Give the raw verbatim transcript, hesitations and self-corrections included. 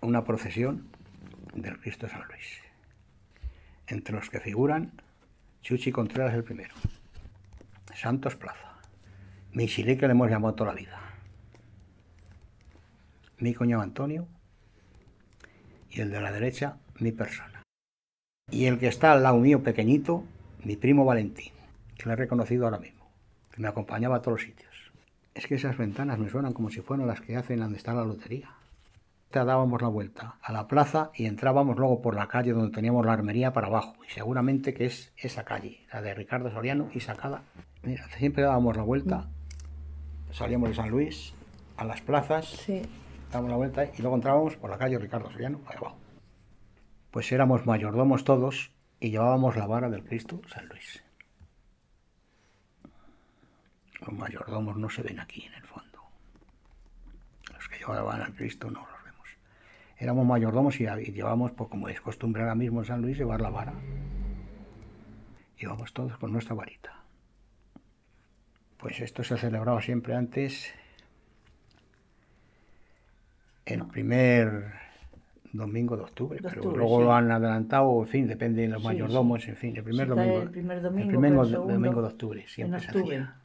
una procesión del Cristo de San Luis, entre los que figuran Chuchi Contreras el primero, Santos Plaza, Michilí, que le hemos llamado toda la vida, mi cuñado Antonio, y el de la derecha, mi persona. Y el que está al lado mío, pequeñito, mi primo Valentín, que lo he reconocido ahora mismo, que me acompañaba a todos los sitios. Es que esas ventanas me suenan como si fueran las que hacen donde está la lotería. Dábamos la vuelta a la plaza y entrábamos luego por la calle donde teníamos la armería para abajo, y seguramente que es esa calle, la de Ricardo Soriano y Sacada. Mira, siempre dábamos la vuelta, salíamos de San Luis a las plazas, sí. dábamos la vuelta y luego entrábamos por la calle Ricardo Soriano para abajo. Pues éramos mayordomos todos y llevábamos la vara del Cristo San Luis. Los mayordomos no se ven aquí en el fondo. Los que llevaban al Cristo no los vemos. Éramos mayordomos y, y llevábamos, pues, como es costumbre ahora mismo en San Luis, llevar la vara. Íbamos todos con nuestra varita. Pues esto se celebraba siempre antes, el no. primer domingo de octubre, de pero octubre, luego sí. lo han adelantado, en fin, depende de los sí, mayordomos, sí. en fin, el primer sí, domingo, el primer domingo, el primer segundo, domingo de octubre siempre en octubre. se hacía.